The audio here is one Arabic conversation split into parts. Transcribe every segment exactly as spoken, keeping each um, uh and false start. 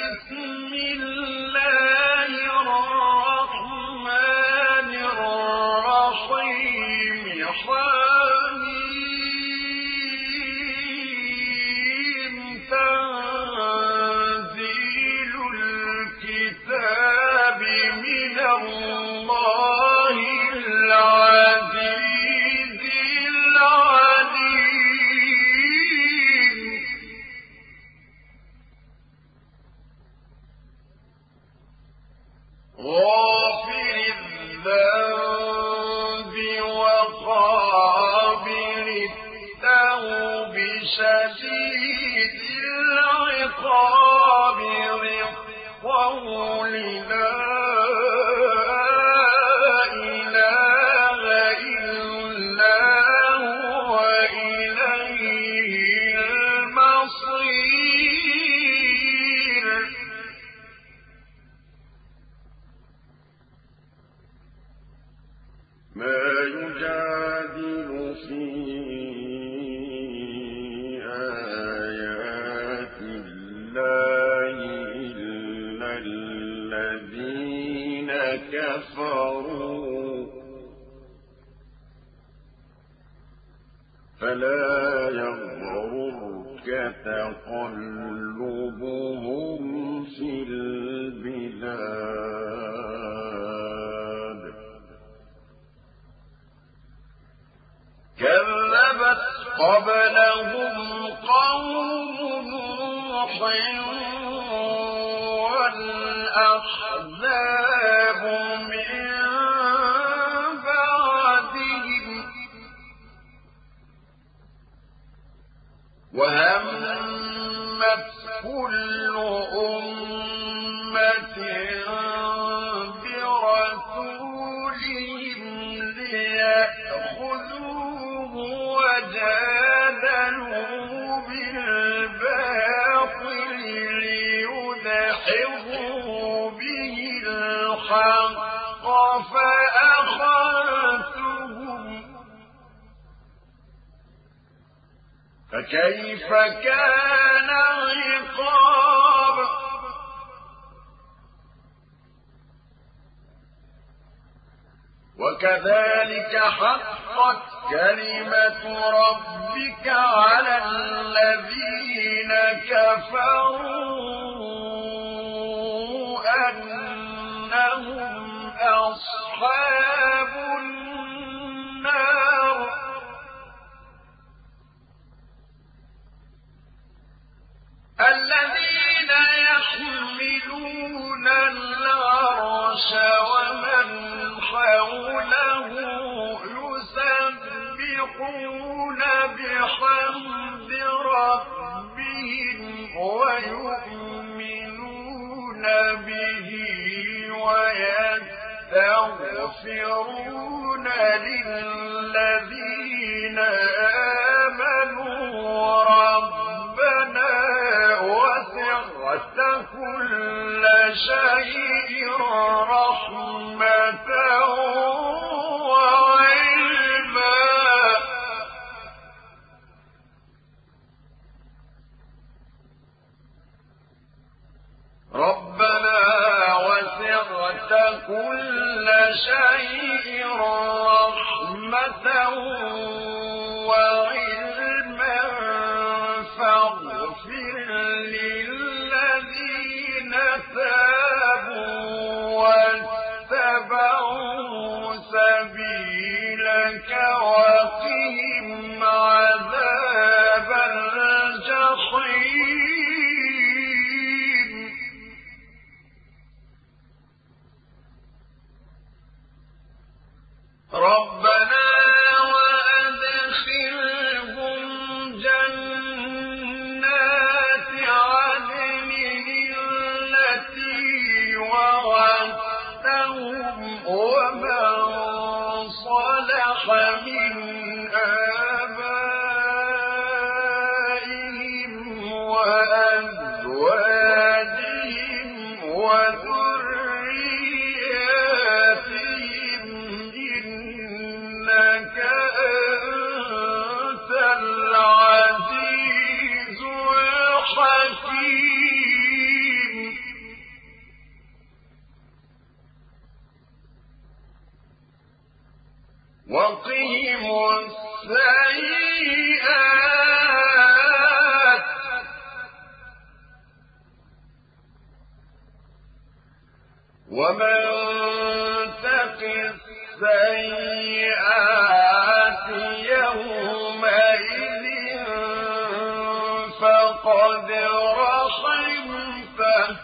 بسم الله الرحمن الرحيم حميم تنزيل الكتاب من الله العزيز العليم غافر الذنب وقابل التوب شديد العقاب ذي الطول لا إله إلا هو إليه المصير ما يجادل في آيات الله إلا الذين كفروا فلا يغررك تقلبهم في البلاد كذبت قبلهم قوم نوح والأحزاب من بعدهم وهمت كل أمة برسولهم ليأخذوه وجادلوا بالباطل ليدحضوا به الحق فأخذتهم فكيف كان عقاب وكذلك حقت كلمة ربك على الذين كفروا أنهم أصحاب النار الذين يحملون العرش ومن حوله يسبحون بحمد ربهم ويؤمنون به ويستغفرون للذين آمنوا ربنا وسعت كل شيء رحمة وعلما ربنا وسعت كل شيء رحمة وعلما فاغفر للذين تابوا واتبعوا سبيلك وقهم عذاب الجحيم ربنا وأدخلهم جنات عدن التي وعدتهم ومن صلح من آبائهم وأزواجهم وذرياتهم إنك أنت العزيز الحكيم السيئات ومن تق السيئات يومئذ فقد رحمته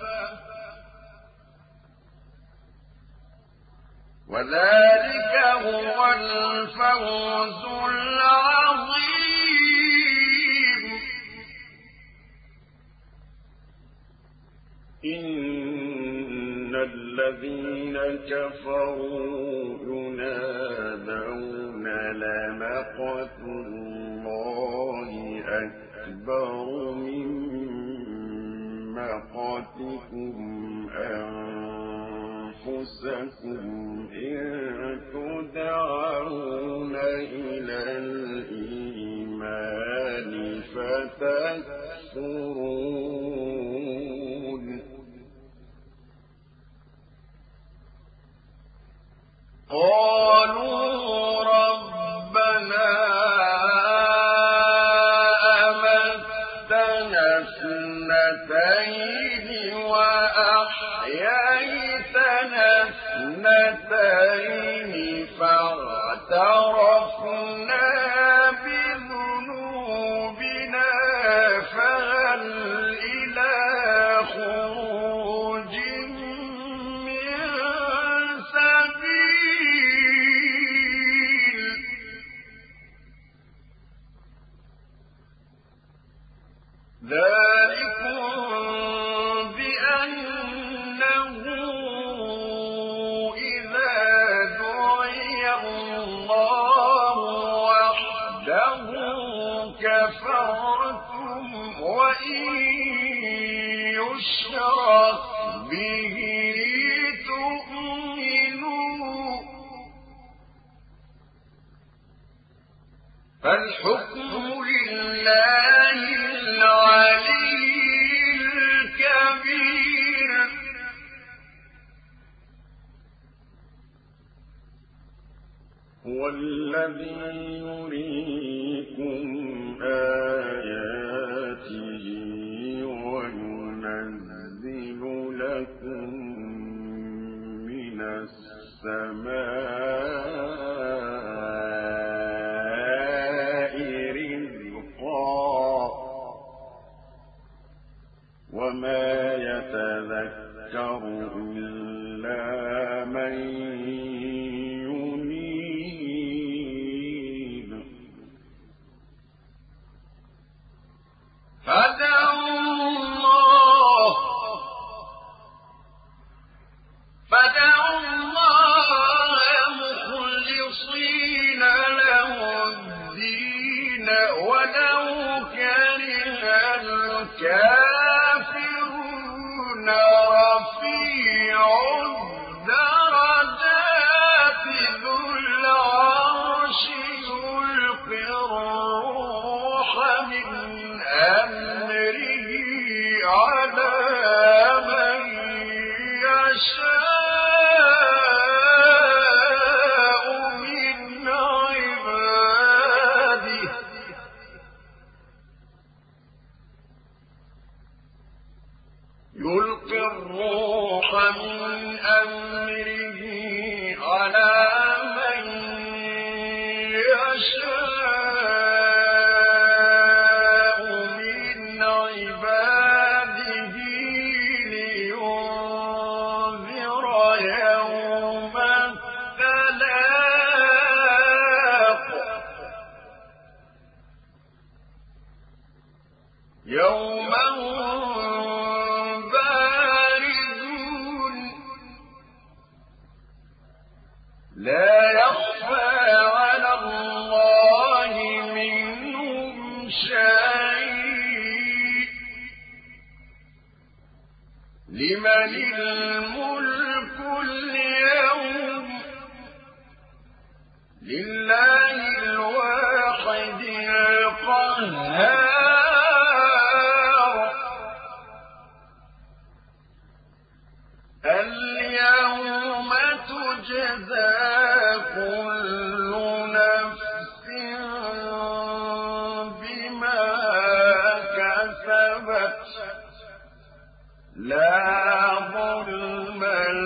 وذلك هو الفوز العظيم. إن الذين كفروا ينادون لمقت الله أكبر من مقتكم أنفسكم إن تدعون إلى الإيمان فتكفرون قالوا ربنا أمتنا اثنتين وأحييتنا اثنتين فاعترفنا بذنوبنا فهل إلى خروج من سبيل ذلكم بأنه إذا دعي الله وحده كفرتم وإن يشرك به تؤمنوا فالحكم لله العلي الكبير. هو الذي يريكم آياته وينزل لكم من السماء رزقا وما يتذكر إلا من ينيب. فدعوا الله فدعوا الله مخلصين له الدين ولو كره الكافرون. رفيع الدرجات ذو العرش يلقي الروح من أمره على من يشاء من عباده يلقي الروح من أمره على من يشاء من عباده لينذر يوم التلاق يوم لا يخفى على الله منهم شيء. لمن الملك اليوم لله الواحد القهار. اليوم تجزى كل نفس كذبت لا ظلم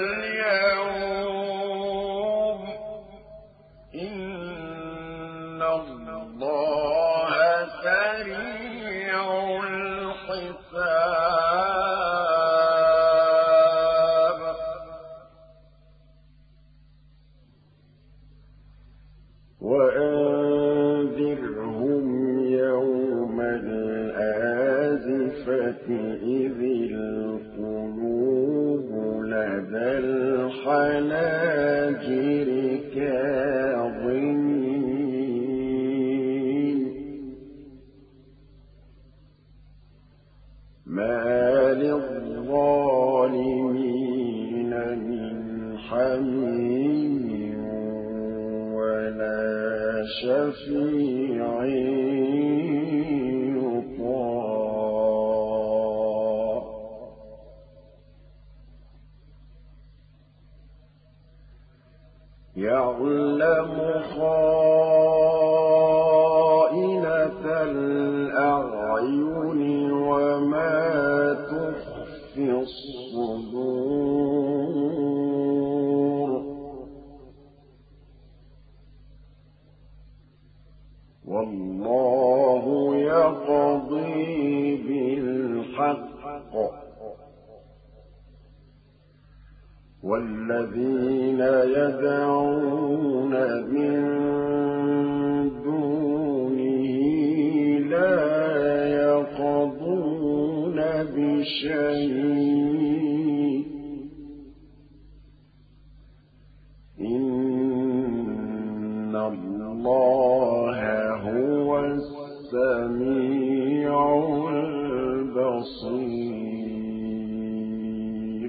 اليوم إن الله سريع الحساب وأنذرهم يوم الآزفة إذ القلوب لدى الحناجر كاظمين ما للظالمين من حميم ولا شفيع يطاع يعلم خائنة الأعين وما تخفي الصدور والله يقضي بالحق والذين يدعون من دونه لا يقضون بشيء إن الله هو السميع البصير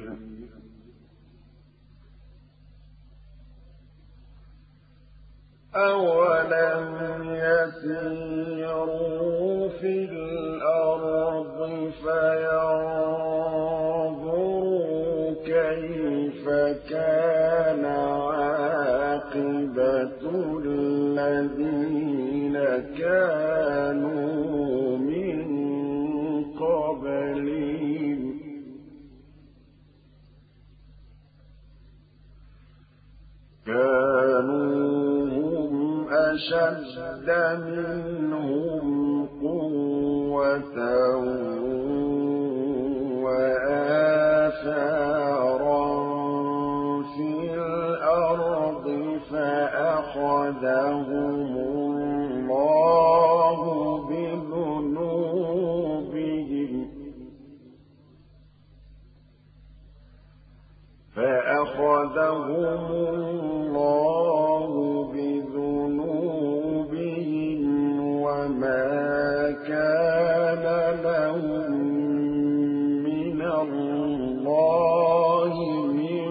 أولم يسيروا في الأرض فينظروا كيف كان عاقبة الذين كانوا من قبلهم كانوا أشد منهم قوة وآثارا في الأرض فأخذهم الله بذنوبهم فأخذهم الله بذنوبهم وما كان لهم من الله من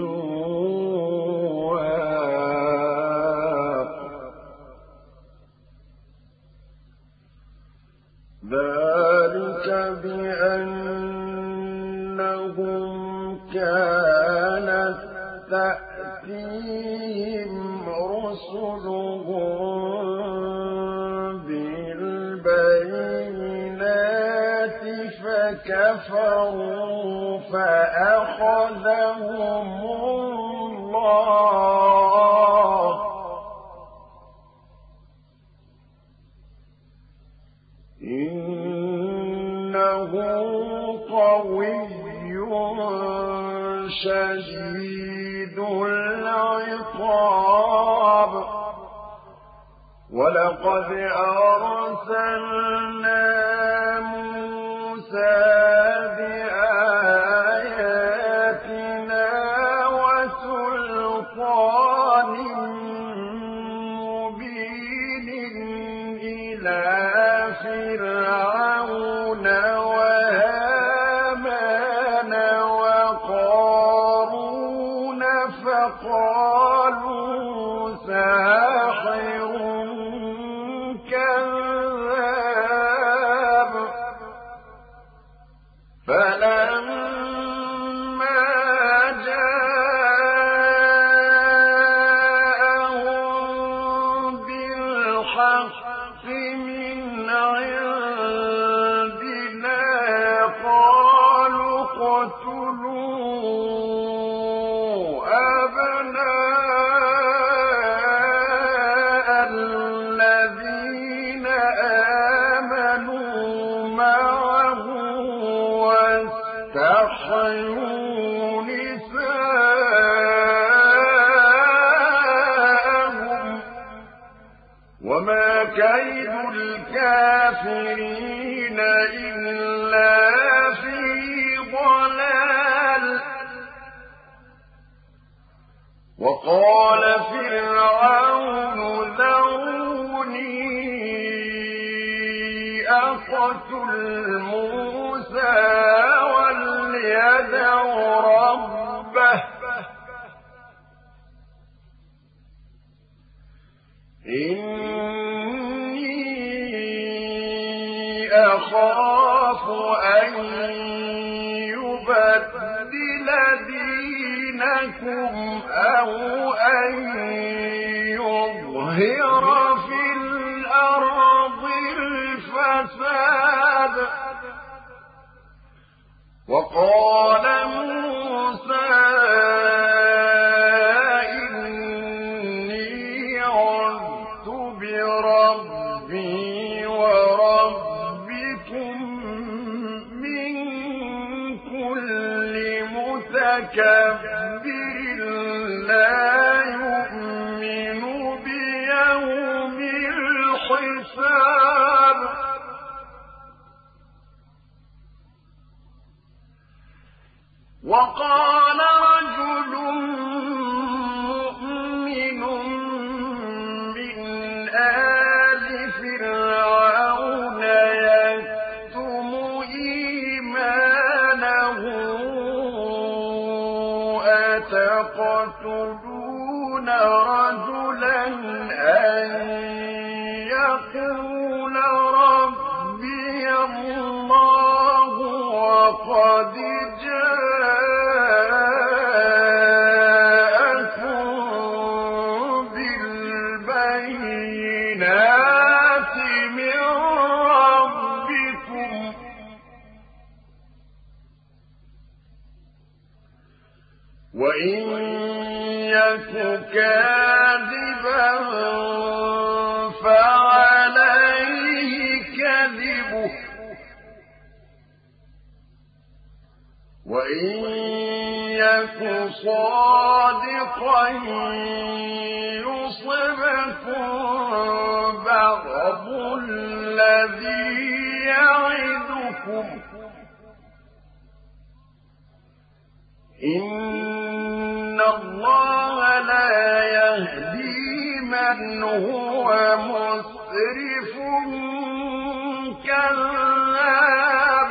واق ذلك بأنهم كانت تأتيهم رسلهم بالبينات فكفروا فأخذهم الله إنه قوي شديد العقاب ولقد أرسلنا موسى بآياتنا وسلطان مبين إلى فرعون وهامان وقارون فقالوا ساحر كذاب فلما جاءهم بالحق من عندنا واستحيوا نساءهم وما كيد الكافرين إلا في ضلال. وقال فرعون ذروني أقتل موسى وليدع ربه إني أخاف أن يبدل دينكم أو أن يظهر في الأرض الفساد. وقال موسى إني عذت بربي وربكم من كل متكبر لا يؤمن بيوم الحساب. وقال رجل مؤمن من آل فرعون يكتم إيمانه أتقتلون رجلا أن يقول ربي الله وقد جاءكم بالبينات من ربكم وإن يك كاذبا فعليه كذبه وإن يك صادقا يصبكم بعض الذي يعدكم إن الله لا يهدي من هو مسرف كذاب.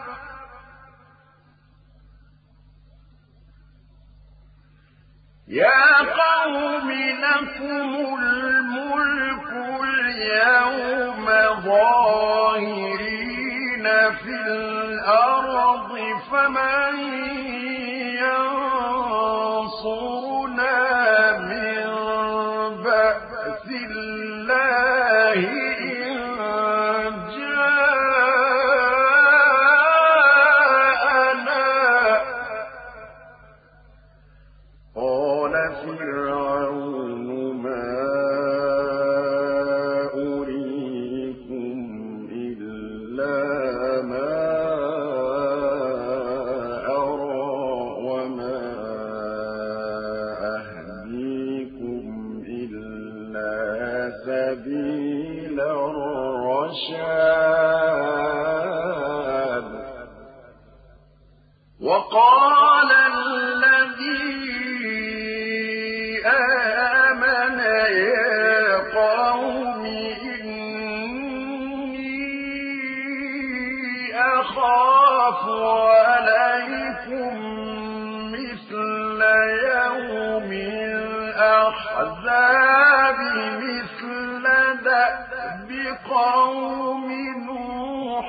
يا قوم لكم الملك اليوم ظاهرين في الأرض فمن ينصرنا من بأس الله إن جاءنا. قال فرعون ما أريكم إلا ما أرى وما أهديكم إلا سبيل الرشاد. وقال الذي آمن يا قوم إني أخاف عليكم مثل يوم الأحزاب مثل دأب قوم نوح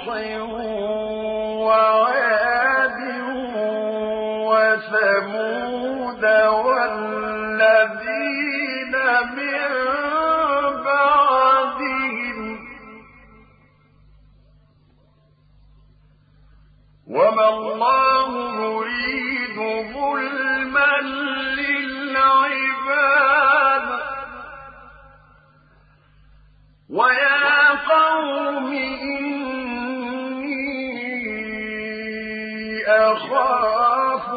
وعاد وثمود والذين من بعدهم وما الله يريد ظلما للعباد. ويا قوم إني أخاف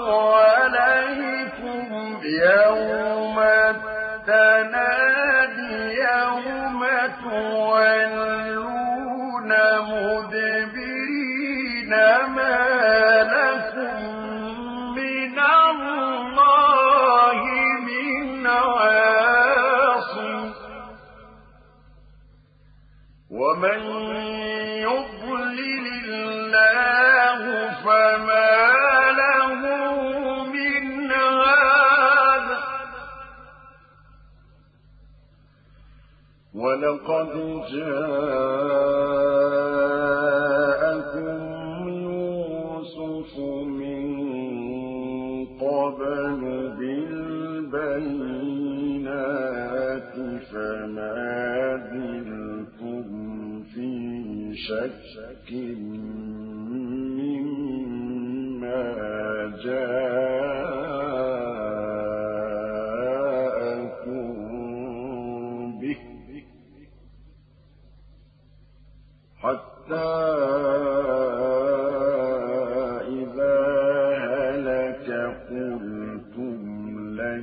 عليكم يوم التنادي يوم تولون مدبرين ما لكم من الله من عاصم ومن يضلل الله فما له من هاد ولقد جاءكم يوسف من قبل بالبينات فما زلتم في شك مما جاءكم به حتى إذا هلك قلتم لن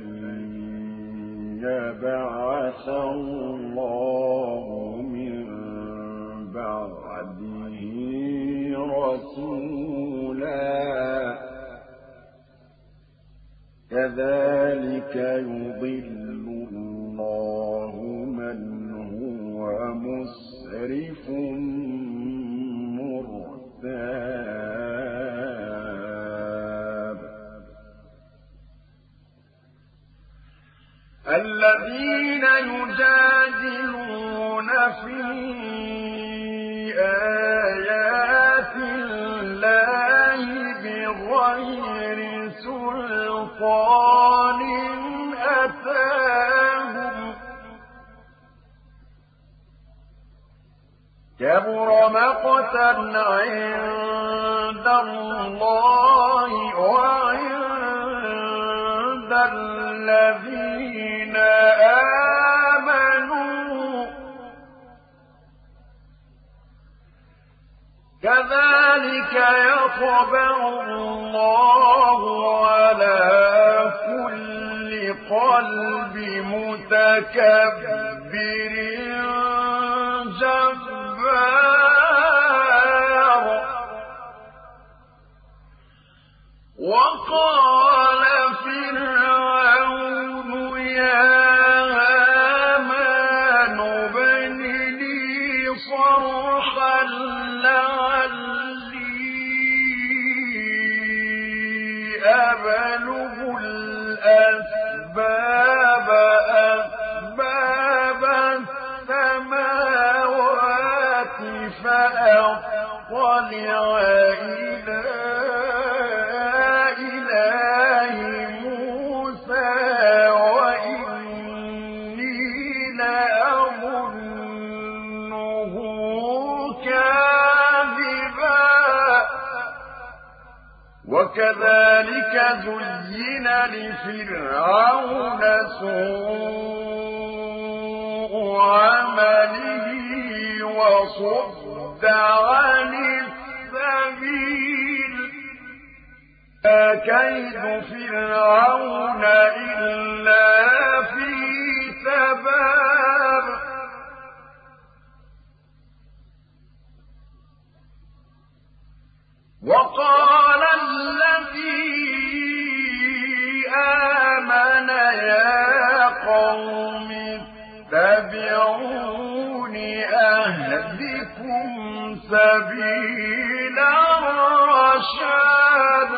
يبعث الله من بعده رسولا كذلك يضل الله من هو مسرف مرتاب الذين يجادلون في آيات الله بغير سلطان أتاهم كبر مقتا عند الله وعند الذين آمنوا كذلك يطبع الله على كل قلب متكبر جبار وقال فرعون يا هامان ابن لي صرحا لعلي أبلغ الأسباب أسباب السماوات فأطلع إلى إله موسى وإني لأظنه كاذبا وكذلك زين لفرعون سوء عمله وصد عن السبيل ما كيد فرعون إلا في تباب وقال الذي آمن يا قوم اتبعون أهدكم سبيل الرشاد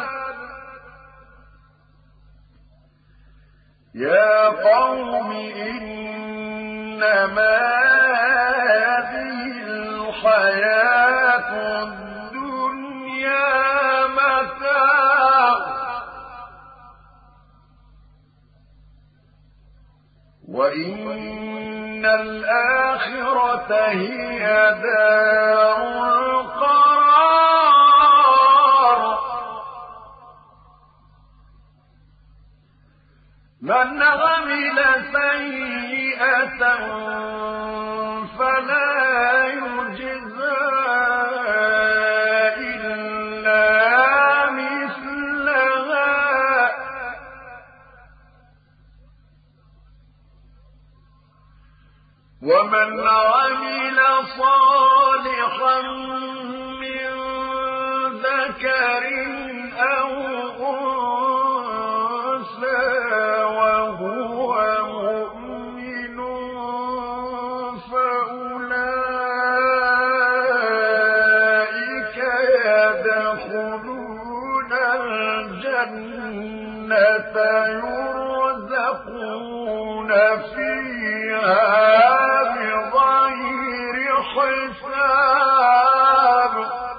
يا قوم إنما هذه الحياة الدنيا متاع وإن الآخرة هي دار القرار من عمل سيئة فلا يجزى إلا مثلها ومن عمل صالحا من ذكر أو أنثى وهو مؤمن فأولئك يدخلون الجنة يرزقون فيها بغير حساب.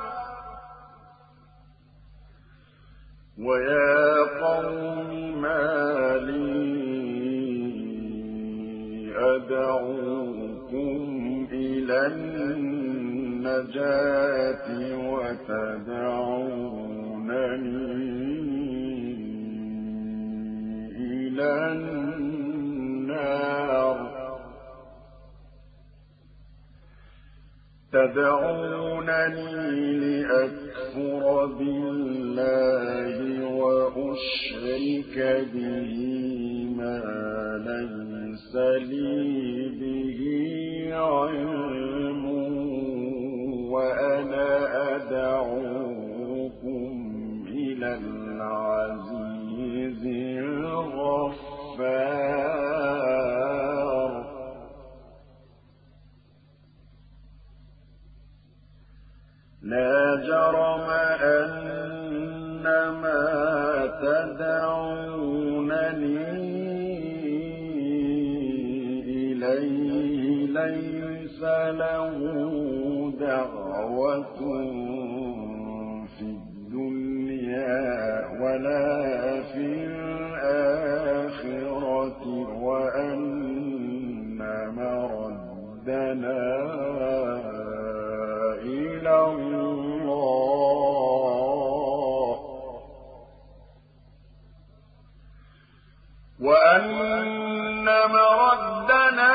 ويا قوم ما لي أدعوكم إلى النجاة وتدعونني إلى النار تدعونني لأكفر بالله وأشرك به ما ليس لي به علم وأنا أدعوكم إلى العزيز الغفار. لا جرم أن ما تدعونني إليه ليس له دعوة في الدنيا ولا في الآخرة وأن مردنا إلى الله وأن مردنا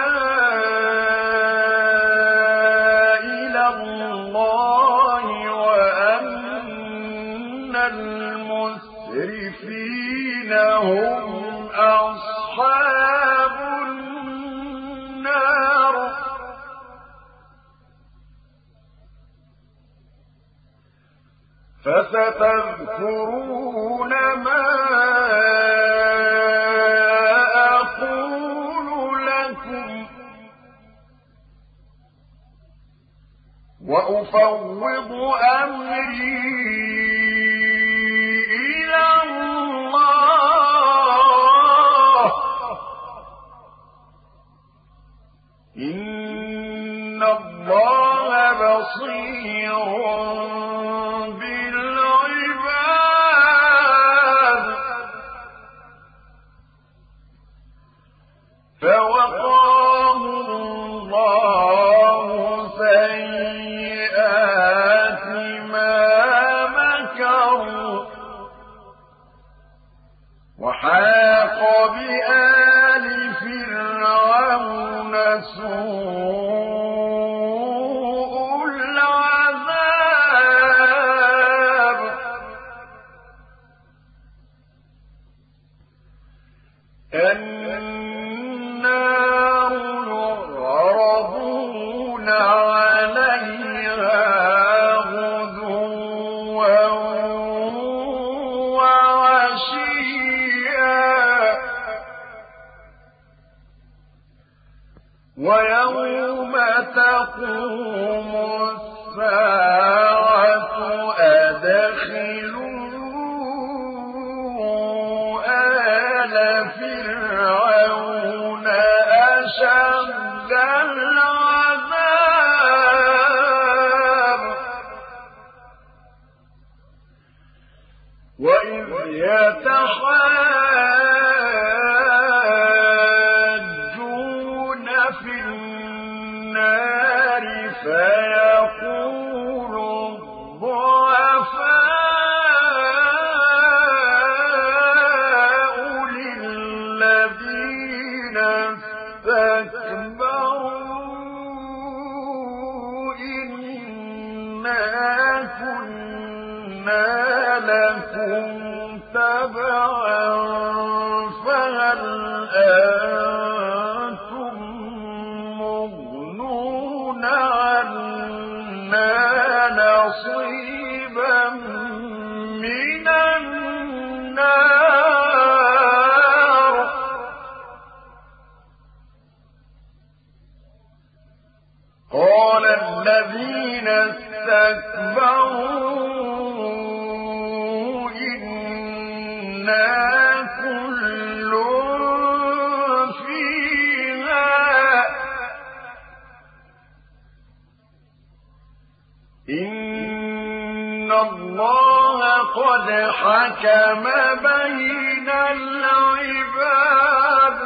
إلى الله وأن المسرفين هم أصحاب النار. فستذكرون ما أقول لكم وأفوض أمري إلى الله إن الله بصير فوقاه الله سيئات ما مكروا وحاق بآل فرعون سوء العذاب. يعرضون عليها غدوا وعشيا ويوم تقوم الساعة أدخلوا آل فرعون أشد العذاب. وإذ يتحاجون في النار فيقول الضعفاء للذين استكبروا إنا كنا لكم تبعا فهل أنتم مغنون كل فيها إن الله قد حكم بين العباد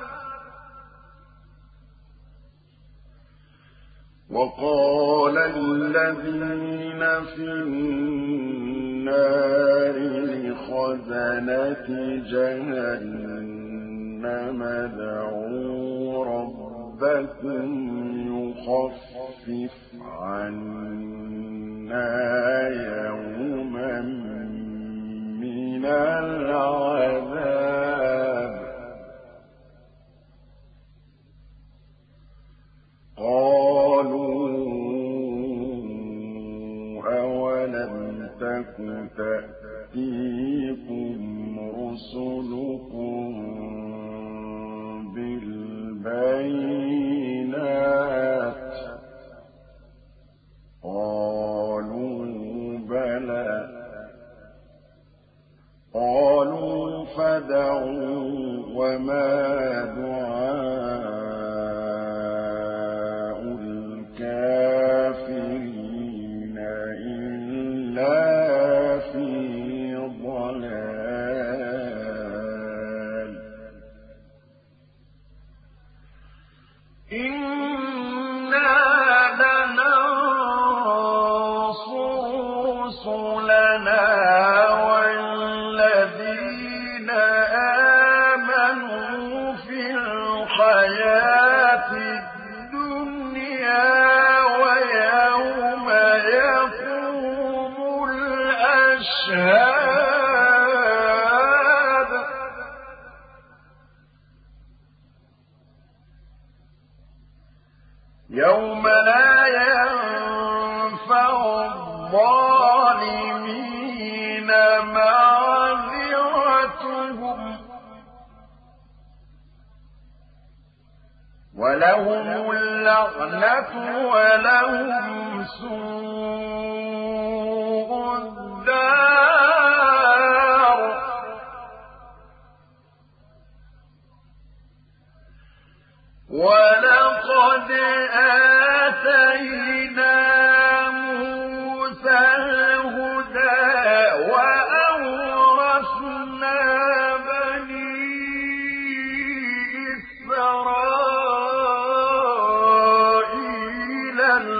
وقال الذين في النار لخزنة جهنم ادعوا ربكم يخفف عنا يوما من العذاب قالوا أولم تك تأتيكم رسلكم بالبينات قالوا بلى قالوا فادعوا وما دعاء الكافرين إلا في ضلال إنا لننصر رسلنا والذين آمنوا في الحياة الدنيا ويوم يقوم الأشهاد يوم لا ينفع الظالمين معذرتهم ولهم اللعنة ولهم سوء الدار ولقد آتينا موسى الهدى وأورثنا بني إسرائيل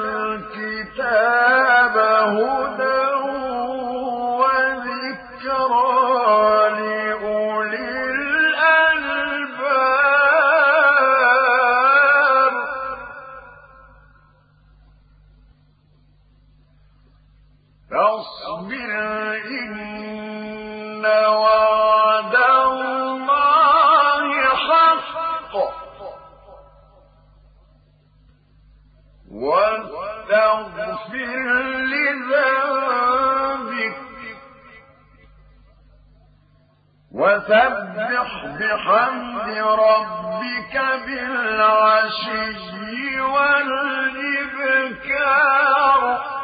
الكتاب هدى وذكرى لأولي الألباب فاصبر إن وعد الله حق واستغفر لذنبك وسبح بحمد ربك بالعشي والإبكار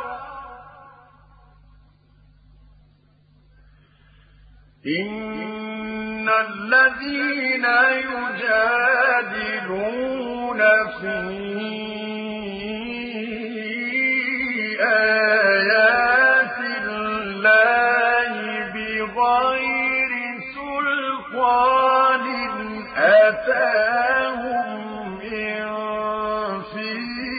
إن الذين يجادلون في آيات الله بغير سلطان أتاهم إن في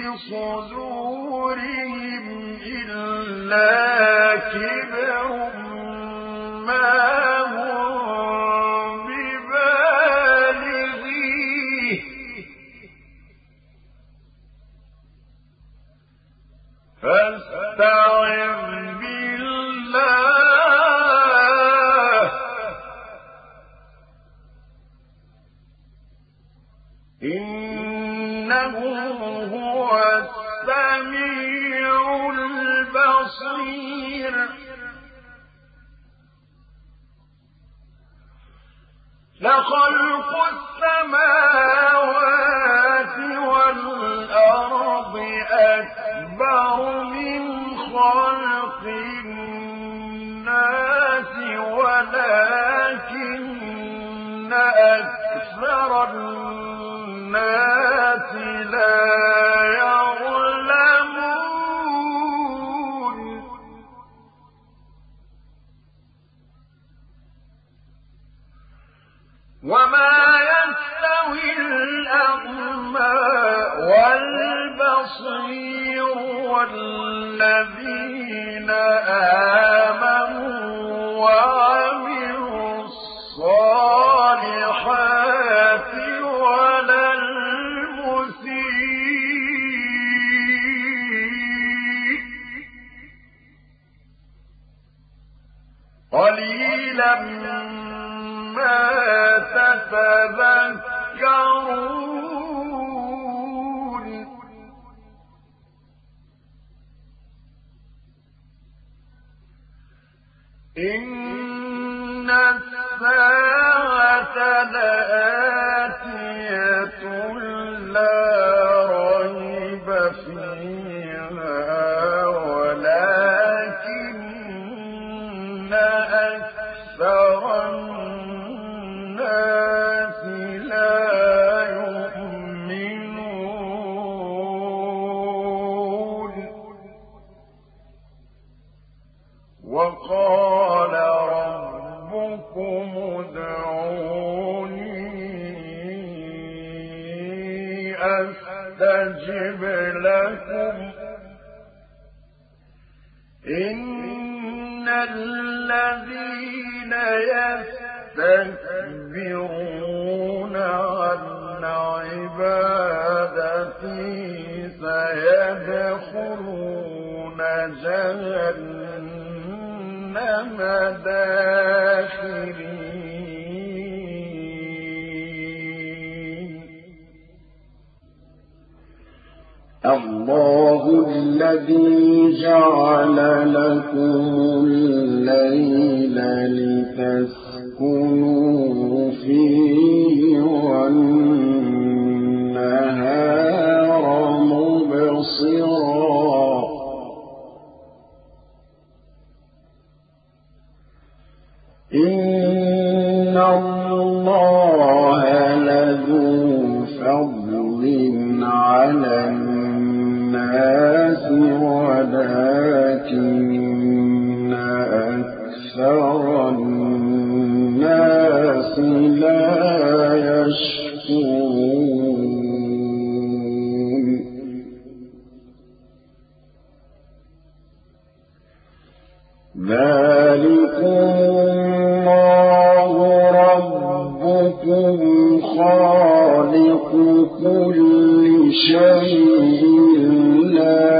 صدورهم إلا كبر ما هم ببالغيه فاستعذ بالله إنه هو السميع البصير لخلق السماوات والأرض أكبر من خلق الناس ولكن وما يستوي الأعمى والبصير والذين آمنوا وعملوا الصالحات ولا المسيء قليلا ما تتذكرون إن الساعة لآتية لا ريب فيها ولكن أكثر الناس لا يؤمنون وقال ربكم ادعوني أستجب لكم إن الذين يستكبرون عن عبادتي سيدخلون جهنم داخرين الله الذي جعل لكم الليل لتسكنوا فيه والنهار مبصرا إن الله لذو فضل على الناس ولكن أكثر الناس لا يشكرون ذلكم الله ربكم خالق كل شيء لا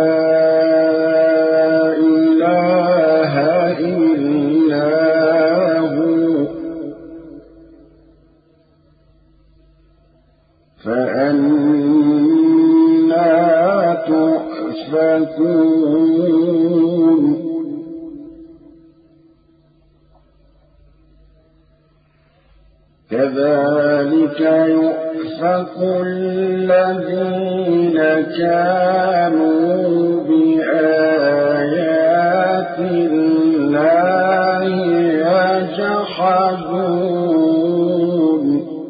إله إلا هو فأنى تؤفكون كذلك يؤفك الذين كانوا بآيات الله يجحدون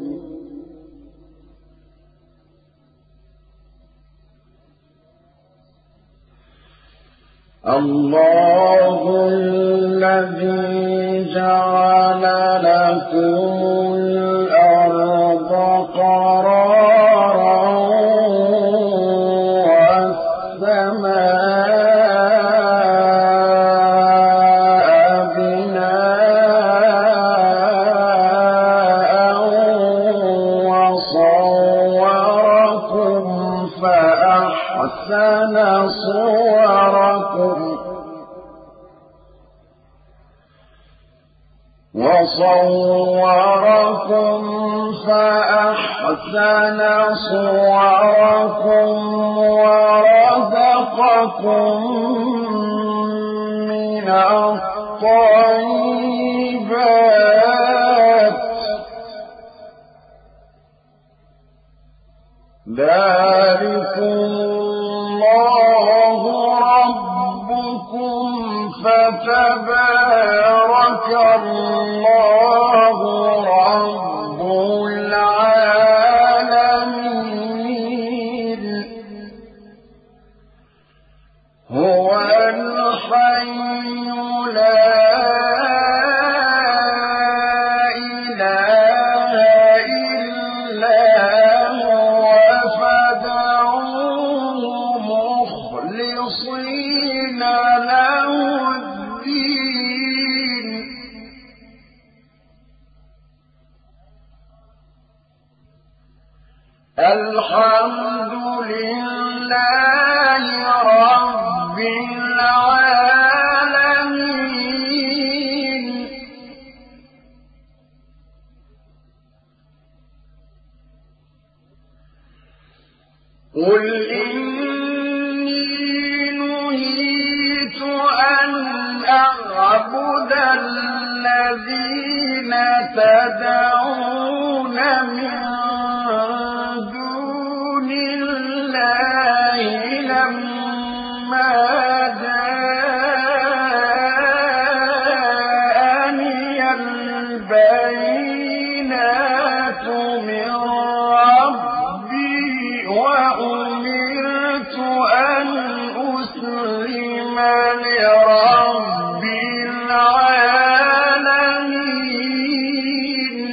الله الذي جعل لكم الأرض قرارا والسماء بناء وصوركم فأحسن صوركم وصوركم فأحسن صوركم ورزقكم من الطيبات ذلكم الله ربكم فتبارك الله رب العالمين هو الحي لا إله الحمد لله رب العالمين. قل إني نهيت أن أعبد الذين تدعون من دون الله لما جاءني البينات من ربي وأمرت أن أسلم لرب العالمين.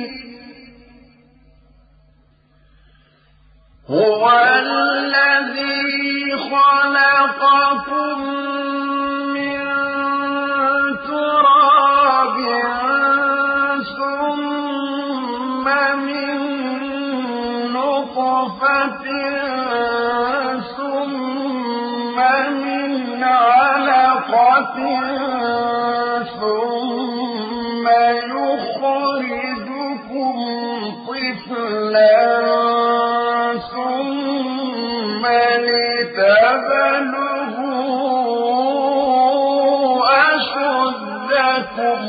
هو الذي خلقكم من تراب ثم من نطفة ثم من علقة ثم يخرجكم طفلا ثم لتبلغوا أشدكم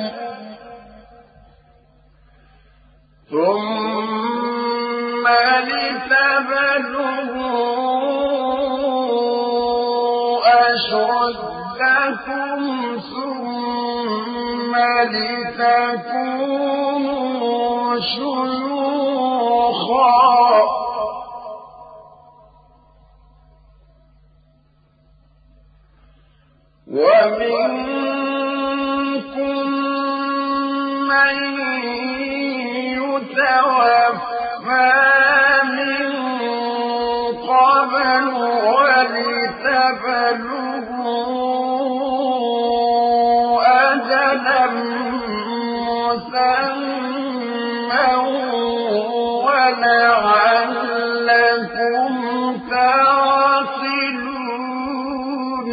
ثم لتبلغوا أشدكم ثم لتكونوا شيوخا ومنكم من يتوفى من قبل ولتبلغوا أجلا مسمى ولعلكم تعقلون.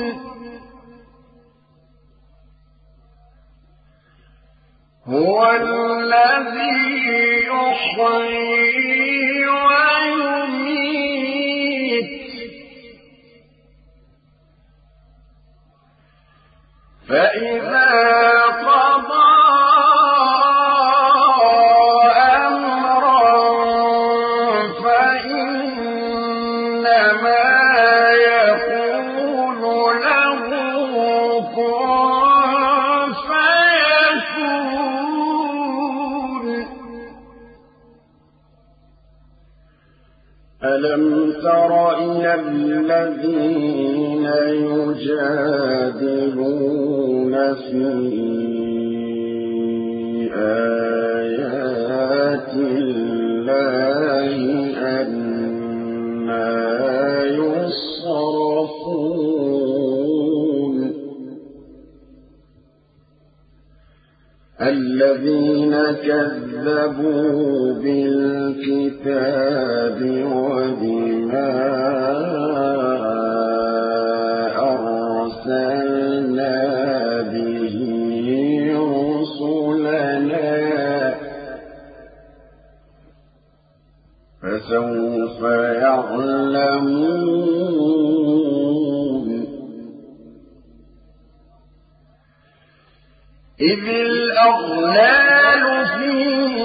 هو الذي يحيي ويميت فإذا قضى أمرا فإنما يقول له كن فيكون. ألم تر إلى الذين يجادلون في آيات الله أنى يصرفون الذين كذبوا بالكتاب وبما أرسلنا به رسلنا فسوف يعلمون. إذ الأغلال في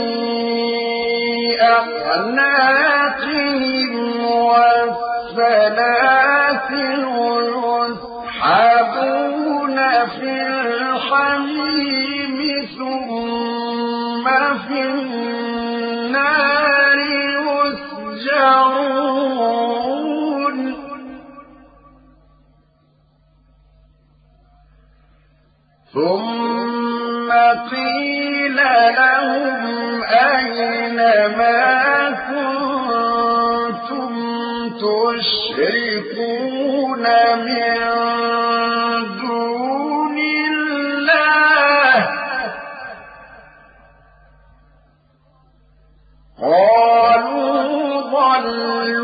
أعناقهم والسلاسل يسحبون في الحميم ثم في النار يسجرون. ثم قيل لهم أين ما كنتم تشركون من دون الله قالوا ضلوا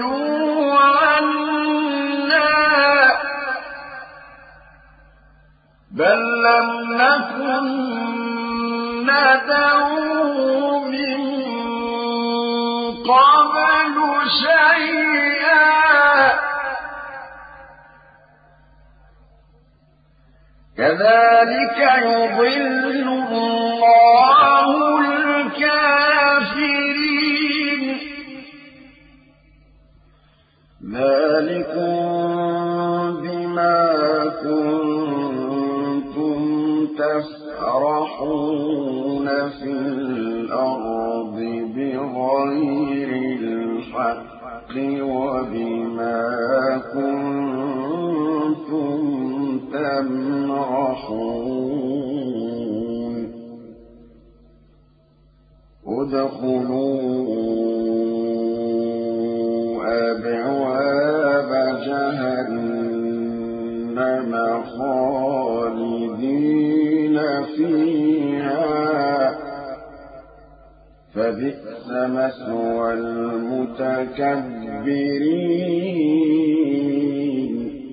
اهْتَدَوْا مِن قَبْلُ شَيْئًا كَذَلِكَ يُضِلُّ اللَّهُ الْكَافِرِينَ ذَلِكُمْ بِمَا كُنتُمْ تَفْرَحُونَ فِي الْأَرْضِ بِغَيْرِ الْحَقِّ وَبِمَا كُنتُمْ تَمْرَحُونَ ادْخُلُوا أَبْوَابَ جَهَنَّمَ خَالِدِينَ فِيهَا فَبِئْسَ مَثْوَى الْمُتَكَبِّرِينَ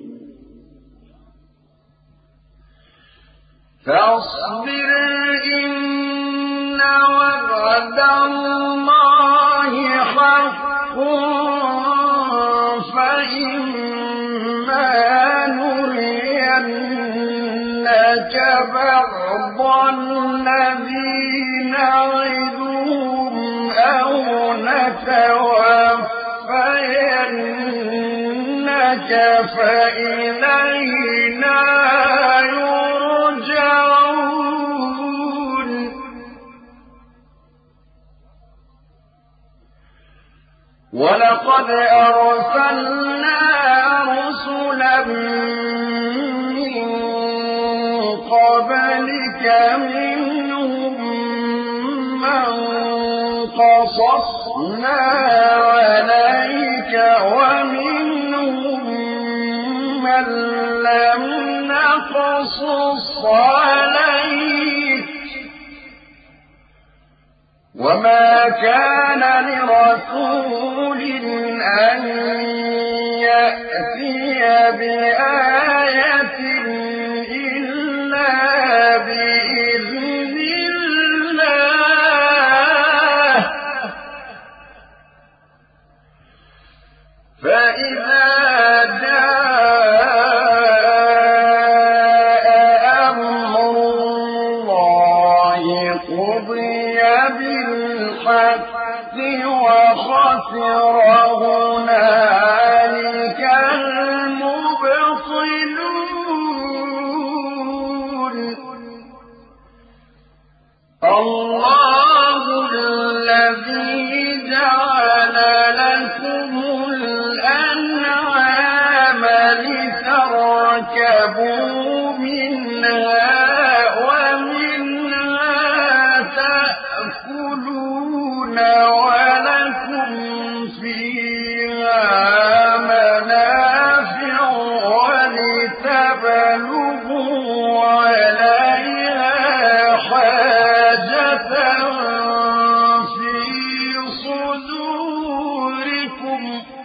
فاصبر إن وعد الله حق فإما نرينك بعض الذي نعدهم أو نتوفينك فإلينا يرجعون ولقد أرسلنا رسلا من قبلك منهم من قصصنا عليك ومنهم من لم نقصص عليك وما كان لرسول أن يأتي بآية إلا بإذن الله فإذا جاء أمر الله قضي بالحق وخسر هنالك المبطلون الله الذي جعل لكم الأنعام لتركبوا منها ومنها تأكلون ولكم فيها منافع ولتبلغوا عليها حاجة في صدوركم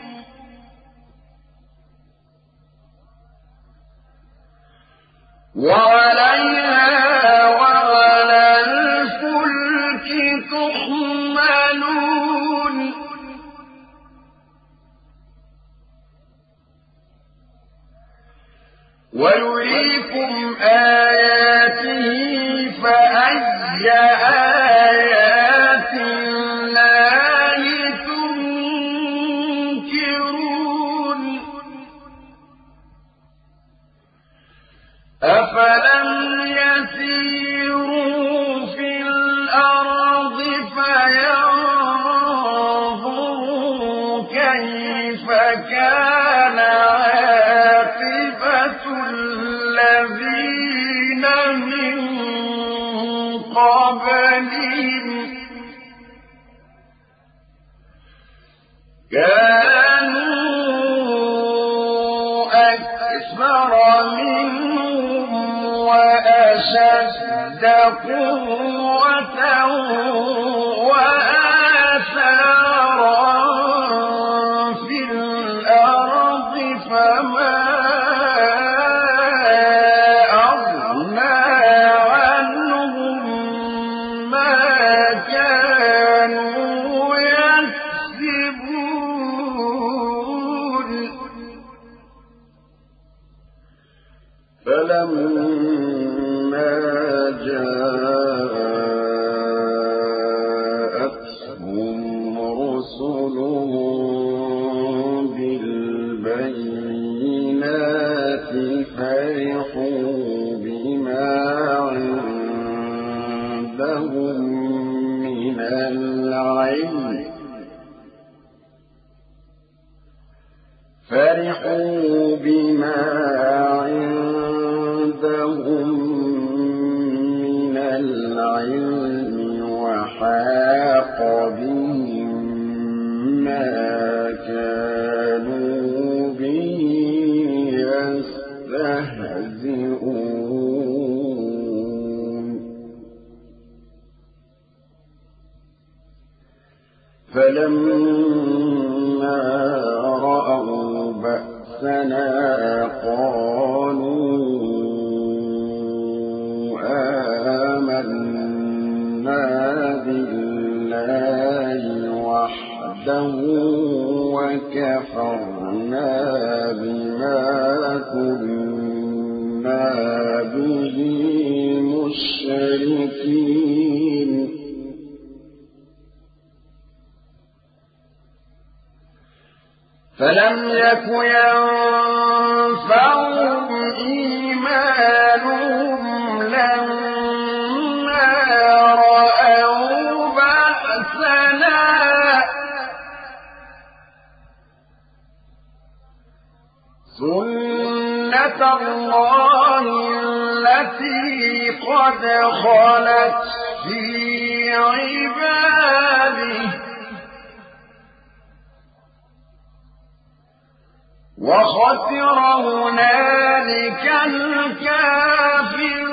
وعليها وعلى الفلك تحملون ويريكم آياته فأي آيات الله تنكرون أفلم يسيروا في الأرض فينظروا كيف كان عاقبة الذين من قبلهم كانوا أكثر منهم وأشد قوة وآثارا في الأرض فما أغنى عنهم كانوا يكسبون فلما جاءتهم رسلهم بالبينات فرحوا بما عندهم من العلم فرحوا بما عندهم من العلم وحاق بهم ما كانوا به يستهزئون فلما رأوا بأسنا قالوا آمنا بالله وحده وكفرنا بما كنا به مشركين فلم يك ينفعهم إيمانهم لما رأوا بأسنا سنة الله التي قد خلت في عباده وخسر هنالك الكافرون